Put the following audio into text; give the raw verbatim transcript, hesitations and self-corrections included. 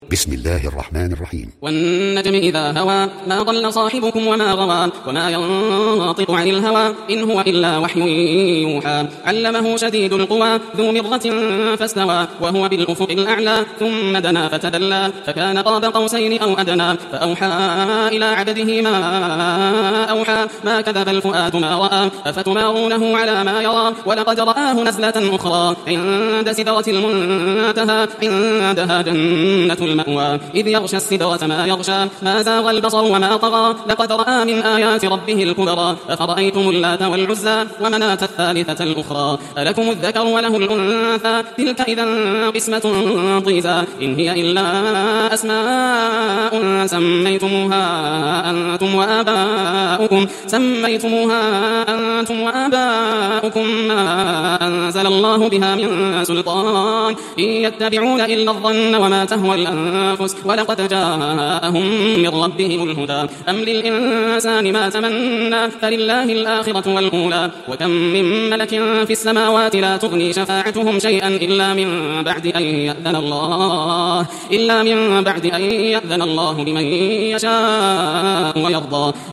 بسم الله الرحمن الرحيم. والنجم إذا هوى ما ضل صاحبكم وما غوى وما ينطق عن الهوى إن هو إلا وحي يوحى علمه شديد القوى ذو مرة فاستوى وهو بالأفق الأعلى ثم دنا فتدلى فكان قاب قوسين أو أدنى فأوحى إلى عبده ما أوحى ما كذب الفؤاد ما رأى أفتمارونه على ما يرى ولقد رآه نزلة أخرى عند سدرة المنتهى عندها جنة المأوى إذ يغشى السدرة ما يغشى ما زاغ البصر وما طغى لقد رأى من آيات ربه الكبرى أفرأيتم اللات والعزى ومناة الثالثة الأخرى ألكم الذكر وله الأنثى تلك إذا قسمة ضيزى إن هي إلا أسماء سميتموها أنتم وآباؤكم سميتموها أنتم وآباؤكم ما أنزل الله بها من سلطان إن يتبعون إلا الظن وما تهوى الأنفس ولقد جاءهم من ربهم الهدى أم للإنسان ما تمنى فلله الآخرة والأولى وكم من ملك في السماوات لا تغني شفاعتهم شيئا إلا من بعد أن يأذن الله إلا من بعد أن يأذن الله لمن يشاء ويرضى